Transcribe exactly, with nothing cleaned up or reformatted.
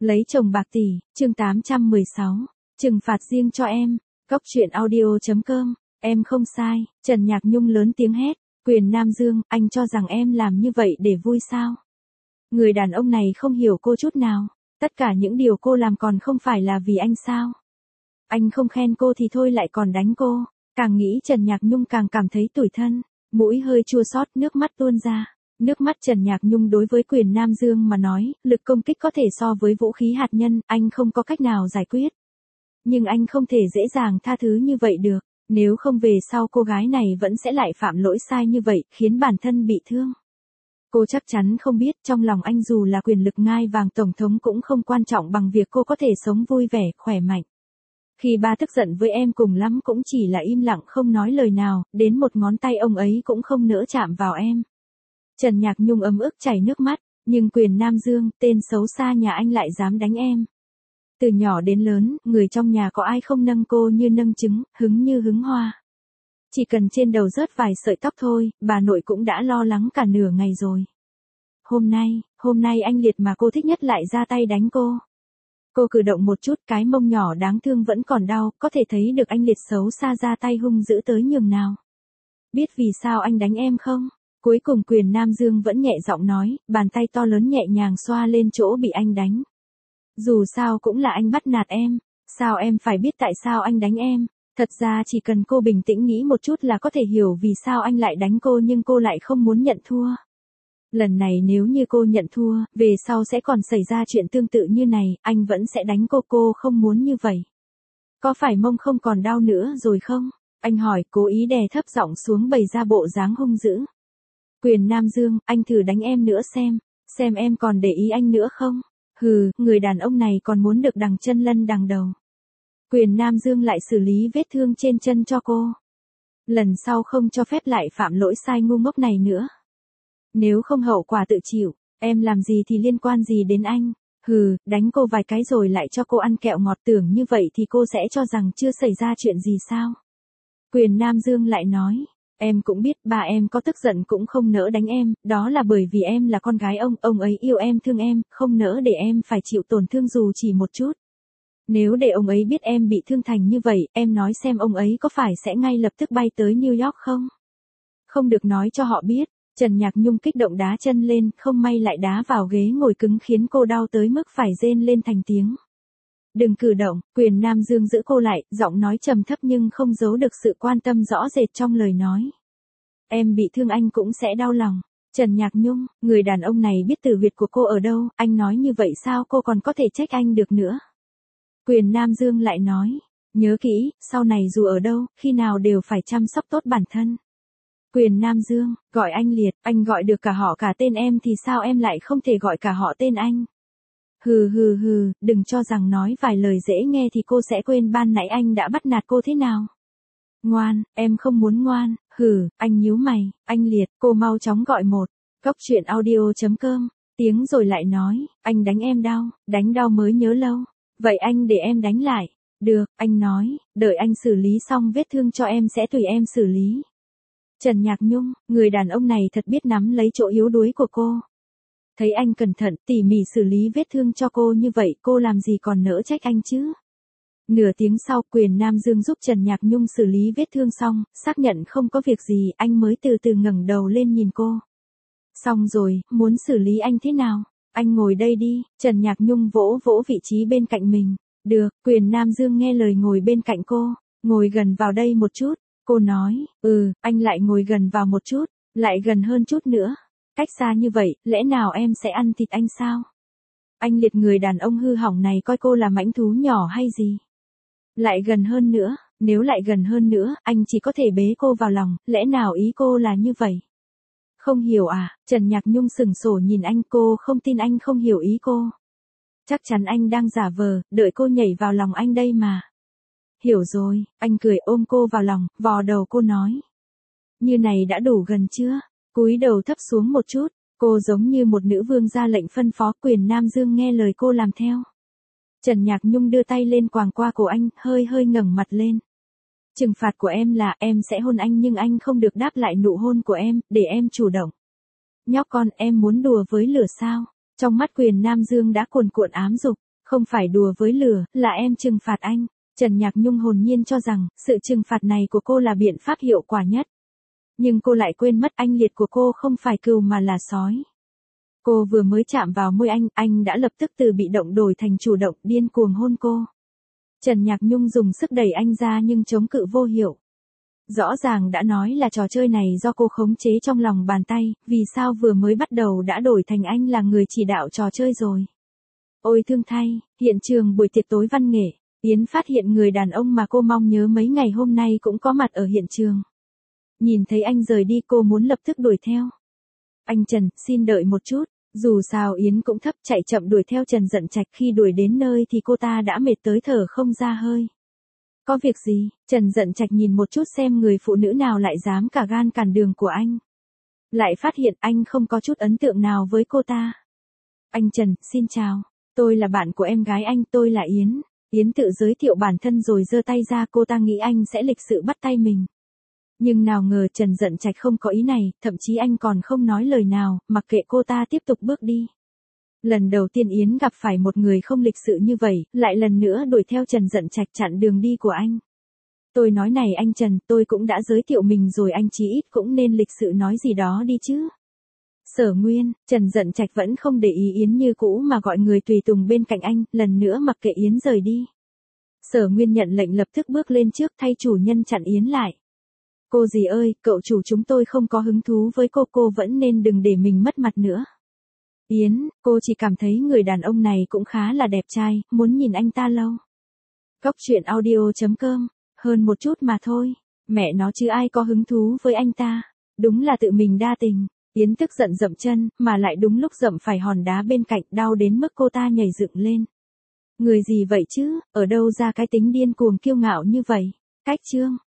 Lấy chồng bạc tỷ, chương tám trăm mười sáu, trừng phạt riêng cho em, Cóc truyện audio chấm com, em không sai, Trần Nhạc Nhung lớn tiếng hét, Quyền Nam Dương, anh cho rằng em làm như vậy để vui sao? Người đàn ông này không hiểu cô chút nào, tất cả những điều cô làm còn không phải là vì anh sao? Anh không khen cô thì thôi lại còn đánh cô, càng nghĩ Trần Nhạc Nhung càng cảm thấy tủi thân, mũi hơi chua xót, nước mắt tuôn ra. Nước mắt Trần Nhạc Nhung đối với Quyền Nam Dương mà nói, lực công kích có thể so với vũ khí hạt nhân, anh không có cách nào giải quyết. Nhưng anh không thể dễ dàng tha thứ như vậy được, nếu không về sau cô gái này vẫn sẽ lại phạm lỗi sai như vậy, khiến bản thân bị thương. Cô chắc chắn không biết trong lòng anh dù là quyền lực ngai vàng tổng thống cũng không quan trọng bằng việc cô có thể sống vui vẻ, khỏe mạnh. Khi ba tức giận với em cùng lắm cũng chỉ là im lặng không nói lời nào, đến một ngón tay ông ấy cũng không nỡ chạm vào em. Trần Nhạc Nhung ấm ức chảy nước mắt, nhưng Quyền Nam Dương, tên xấu xa nhà anh lại dám đánh em. Từ nhỏ đến lớn, người trong nhà có ai không nâng cô như nâng trứng, hứng như hứng hoa. Chỉ cần trên đầu rớt vài sợi tóc thôi, bà nội cũng đã lo lắng cả nửa ngày rồi. Hôm nay, hôm nay anh Liệt mà cô thích nhất lại ra tay đánh cô. Cô cử động một chút, cái mông nhỏ đáng thương vẫn còn đau, có thể thấy được anh Liệt xấu xa ra tay hung dữ tới nhường nào. Biết vì sao anh đánh em không? Cuối cùng Quyền Nam Dương vẫn nhẹ giọng nói, bàn tay to lớn nhẹ nhàng xoa lên chỗ bị anh đánh. Dù sao cũng là anh bắt nạt em, sao em phải biết tại sao anh đánh em? Thật ra chỉ cần cô bình tĩnh nghĩ một chút là có thể hiểu vì sao anh lại đánh cô, nhưng cô lại không muốn nhận thua. Lần này nếu như cô nhận thua, về sau sẽ còn xảy ra chuyện tương tự như này, anh vẫn sẽ đánh cô, cô không muốn như vậy. Có phải mông không còn đau nữa rồi không? Anh hỏi, cố ý đè thấp giọng xuống bày ra bộ dáng hung dữ. Quyền Nam Dương, anh thử đánh em nữa xem, xem em còn để ý anh nữa không? Hừ, người đàn ông này còn muốn được đằng chân lân đằng đầu. Quyền Nam Dương lại xử lý vết thương trên chân cho cô. Lần sau không cho phép lại phạm lỗi sai ngu ngốc này nữa. Nếu không hậu quả tự chịu, em làm gì thì liên quan gì đến anh? Hừ, đánh cô vài cái rồi lại cho cô ăn kẹo ngọt, tưởng như vậy thì cô sẽ cho rằng chưa xảy ra chuyện gì sao? Quyền Nam Dương lại nói. Em cũng biết ba em có tức giận cũng không nỡ đánh em, đó là bởi vì em là con gái ông, ông ấy yêu em thương em, không nỡ để em phải chịu tổn thương dù chỉ một chút. Nếu để ông ấy biết em bị thương thành như vậy, em nói xem ông ấy có phải sẽ ngay lập tức bay tới New York không? Không được nói cho họ biết. Trần Nhạc Nhung kích động đá chân lên, không may lại đá vào ghế ngồi cứng khiến cô đau tới mức phải rên lên thành tiếng. Đừng cử động, Quyền Nam Dương giữ cô lại, giọng nói trầm thấp nhưng không giấu được sự quan tâm rõ rệt trong lời nói. Em bị thương anh cũng sẽ đau lòng. Trần Nhạc Nhung, người đàn ông này biết tử huyệt của cô ở đâu, anh nói như vậy sao cô còn có thể trách anh được nữa. Quyền Nam Dương lại nói, nhớ kỹ, sau này dù ở đâu, khi nào đều phải chăm sóc tốt bản thân. Quyền Nam Dương, gọi anh Liệt, anh gọi được cả họ cả tên em thì sao em lại không thể gọi cả họ tên anh? Hừ hừ hừ, đừng cho rằng nói vài lời dễ nghe thì cô sẽ quên ban nãy anh đã bắt nạt cô thế nào. Ngoan, em không muốn ngoan, hừ, anh nhíu mày, anh Liệt, cô mau chóng gọi một, Cóc truyện audio chấm com, tiếng rồi lại nói, anh đánh em đau, đánh đau mới nhớ lâu, vậy anh để em đánh lại, được, anh nói, đợi anh xử lý xong vết thương cho em sẽ tùy em xử lý. Trần Nhạc Nhung, người đàn ông này thật biết nắm lấy chỗ yếu đuối của cô. Thấy anh cẩn thận, tỉ mỉ xử lý vết thương cho cô như vậy, cô làm gì còn nỡ trách anh chứ? Nửa tiếng sau, Quyền Nam Dương giúp Trần Nhạc Nhung xử lý vết thương xong, xác nhận không có việc gì, anh mới từ từ ngẩng đầu lên nhìn cô. Xong rồi, muốn xử lý anh thế nào? Anh ngồi đây đi, Trần Nhạc Nhung vỗ vỗ vị trí bên cạnh mình. Được, Quyền Nam Dương nghe lời ngồi bên cạnh cô, ngồi gần vào đây một chút. Cô nói, ừ, anh lại ngồi gần vào một chút, lại gần hơn chút nữa. Cách xa như vậy, lẽ nào em sẽ ăn thịt anh sao? Anh Liệt, người đàn ông hư hỏng này coi cô là mãnh thú nhỏ hay gì? Lại gần hơn nữa, nếu lại gần hơn nữa, anh chỉ có thể bế cô vào lòng, lẽ nào ý cô là như vậy? Không hiểu à? Trần Nhạc Nhung sừng sổ nhìn anh, cô không tin anh không hiểu ý cô. Chắc chắn anh đang giả vờ, đợi cô nhảy vào lòng anh đây mà. Hiểu rồi, anh cười ôm cô vào lòng, vò đầu cô nói. Như này đã đủ gần chưa? Cúi đầu thấp xuống một chút, cô giống như một nữ vương ra lệnh phân phó. Quyền Nam Dương nghe lời cô làm theo. Trần Nhạc Nhung đưa tay lên quàng qua cổ anh, hơi hơi ngẩng mặt lên. Trừng phạt của em là em sẽ hôn anh nhưng anh không được đáp lại nụ hôn của em, để em chủ động. Nhóc con, em muốn đùa với lửa sao? Trong mắt Quyền Nam Dương đã cuồn cuộn ám dục. Không phải đùa với lửa, là em trừng phạt anh. Trần Nhạc Nhung hồn nhiên cho rằng, sự trừng phạt này của cô là biện pháp hiệu quả nhất. Nhưng cô lại quên mất anh liệt của cô không phải cừu mà là sói. Cô vừa mới chạm vào môi anh, anh đã lập tức từ bị động đổi thành chủ động, điên cuồng hôn cô. Trần Nhạc Nhung dùng sức đẩy anh ra nhưng chống cự vô hiệu. Rõ ràng đã nói là trò chơi này do cô khống chế trong lòng bàn tay, vì sao vừa mới bắt đầu đã đổi thành anh là người chỉ đạo trò chơi rồi. Ôi thương thay, hiện trường buổi tiệc tối văn nghệ, Yến phát hiện người đàn ông mà cô mong nhớ mấy ngày hôm nay cũng có mặt ở hiện trường. Nhìn thấy anh rời đi cô muốn lập tức đuổi theo. Anh Trần, xin đợi một chút. Dù sao Yến cũng thấp chạy chậm đuổi theo Trần Dận Trạch, khi đuổi đến nơi thì cô ta đã mệt tới thở không ra hơi. Có việc gì? Trần Dận Trạch nhìn một chút xem người phụ nữ nào lại dám cả gan cản đường của anh. Lại phát hiện anh không có chút ấn tượng nào với cô ta. Anh Trần, xin chào. Tôi là bạn của em gái anh, tôi là Yến. Yến tự giới thiệu bản thân rồi giơ tay ra, cô ta nghĩ anh sẽ lịch sự bắt tay mình. Nhưng nào ngờ Trần Dận Trạch không có ý này, thậm chí anh còn không nói lời nào, mặc kệ cô ta tiếp tục bước đi. Lần đầu tiên Yến gặp phải một người không lịch sự như vậy, lại lần nữa đuổi theo Trần Dận Trạch chặn đường đi của anh. Tôi nói này anh Trần, tôi cũng đã giới thiệu mình rồi, anh chí ít cũng nên lịch sự nói gì đó đi chứ. Sở Nguyên, Trần Dận Trạch vẫn không để ý Yến như cũ mà gọi người tùy tùng bên cạnh anh, lần nữa mặc kệ Yến rời đi. Sở Nguyên nhận lệnh lập tức bước lên trước thay chủ nhân chặn Yến lại. Cô dì ơi, cậu chủ chúng tôi không có hứng thú với cô, cô vẫn nên đừng để mình mất mặt nữa. Yến, cô chỉ cảm thấy người đàn ông này cũng khá là đẹp trai, muốn nhìn anh ta lâu. Góc truyện audio chấm com, hơn một chút mà thôi, mẹ nó chứ ai có hứng thú với anh ta, đúng là tự mình đa tình. Yến tức giận dậm chân, mà lại đúng lúc dậm phải hòn đá bên cạnh, đau đến mức cô ta nhảy dựng lên. Người gì vậy chứ, ở đâu ra cái tính điên cuồng kiêu ngạo như vậy? Cách chương